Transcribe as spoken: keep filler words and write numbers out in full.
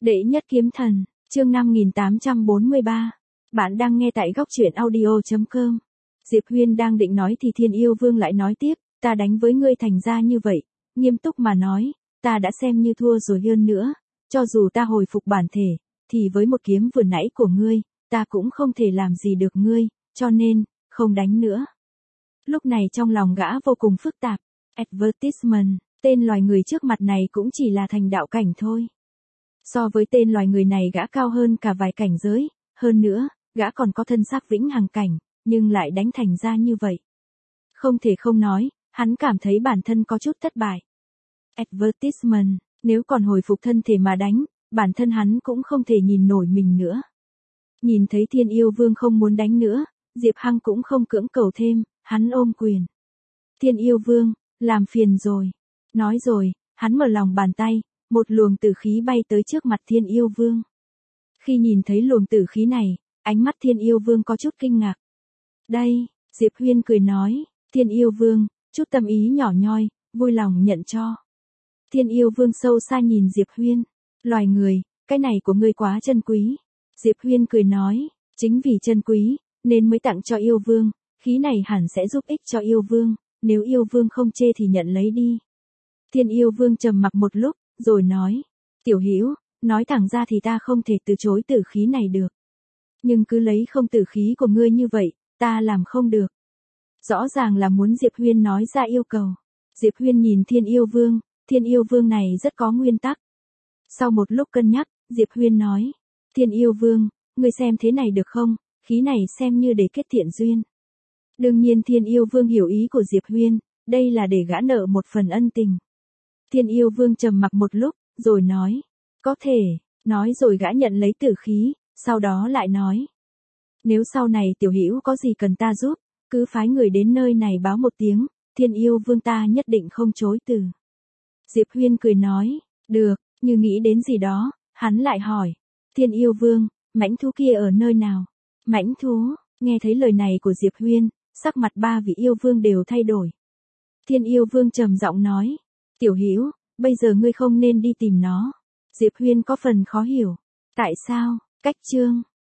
Đệ nhất kiếm thần, chương năm nghìn tám trăm bốn mươi ba. Bạn đang nghe tại góc truyện audio chấm com. Diệp Huyên đang định nói thì Thiên Yêu Vương lại nói tiếp, ta đánh với ngươi thành ra như vậy, nghiêm túc mà nói, ta đã xem như thua rồi hơn nữa, cho dù ta hồi phục bản thể, thì với một kiếm vừa nãy của ngươi, ta cũng không thể làm gì được ngươi, cho nên, không đánh nữa. Lúc này trong lòng gã vô cùng phức tạp, advertisement, tên loài người trước mặt này cũng chỉ là thành đạo cảnh thôi. So với tên loài người này gã cao hơn cả vài cảnh giới, hơn nữa, gã còn có thân xác vĩnh hằng cảnh, nhưng lại đánh thành ra như vậy. Không thể không nói, hắn cảm thấy bản thân có chút thất bại. Advertisement, nếu còn hồi phục thân thể mà đánh, bản thân hắn cũng không thể nhìn nổi mình nữa. Nhìn thấy Thiên Yêu Vương không muốn đánh nữa, Diệp Hằng cũng không cưỡng cầu thêm, hắn ôm quyền. Thiên Yêu Vương, làm phiền rồi. Nói rồi, hắn mở lòng bàn tay, một luồng tử khí bay tới trước mặt Thiên Yêu Vương. Khi nhìn thấy luồng tử khí này, ánh mắt Thiên Yêu Vương có chút kinh ngạc. Đây, Diệp Huyên cười nói, Thiên Yêu Vương, chút tâm ý nhỏ nhoi, vui lòng nhận cho. Thiên Yêu Vương sâu xa nhìn Diệp Huyên, loài người, cái này của ngươi quá chân quý. Diệp Huyên cười nói, chính vì chân quý, nên mới tặng cho Yêu Vương, khí này hẳn sẽ giúp ích cho Yêu Vương, nếu Yêu Vương không chê thì nhận lấy đi. Thiên Yêu Vương trầm mặc một lúc, rồi nói, tiểu hữu, nói thẳng ra thì ta không thể từ chối tử khí này được. Nhưng cứ lấy không tử khí của ngươi như vậy, ta làm không được. Rõ ràng là muốn Diệp Huyên nói ra yêu cầu. Diệp Huyên nhìn Thiên Yêu Vương, Thiên Yêu Vương này rất có nguyên tắc. Sau một lúc cân nhắc, Diệp Huyên nói, Thiên Yêu Vương, ngươi xem thế này được không, khí này xem như để kết thiện duyên. Đương nhiên Thiên Yêu Vương hiểu ý của Diệp Huyên, đây là để gã nợ một phần ân tình. Thiên Yêu Vương trầm mặc một lúc, rồi nói, có thể, nói rồi gã nhận lấy tử khí, sau đó lại nói. Nếu sau này tiểu hữu có gì cần ta giúp, cứ phái người đến nơi này báo một tiếng, Thiên Yêu Vương ta nhất định không chối từ. Diệp Huyên cười nói, được, như nghĩ đến gì đó, hắn lại hỏi, Thiên Yêu Vương, mãnh thú kia ở nơi nào? Mãnh thú, nghe thấy lời này của Diệp Huyên, sắc mặt ba vị yêu vương đều thay đổi. Thiên Yêu Vương trầm giọng nói, tiểu hữu, bây giờ ngươi không nên đi tìm nó. Diệp Huyên có phần khó hiểu. Tại sao? Cách chương.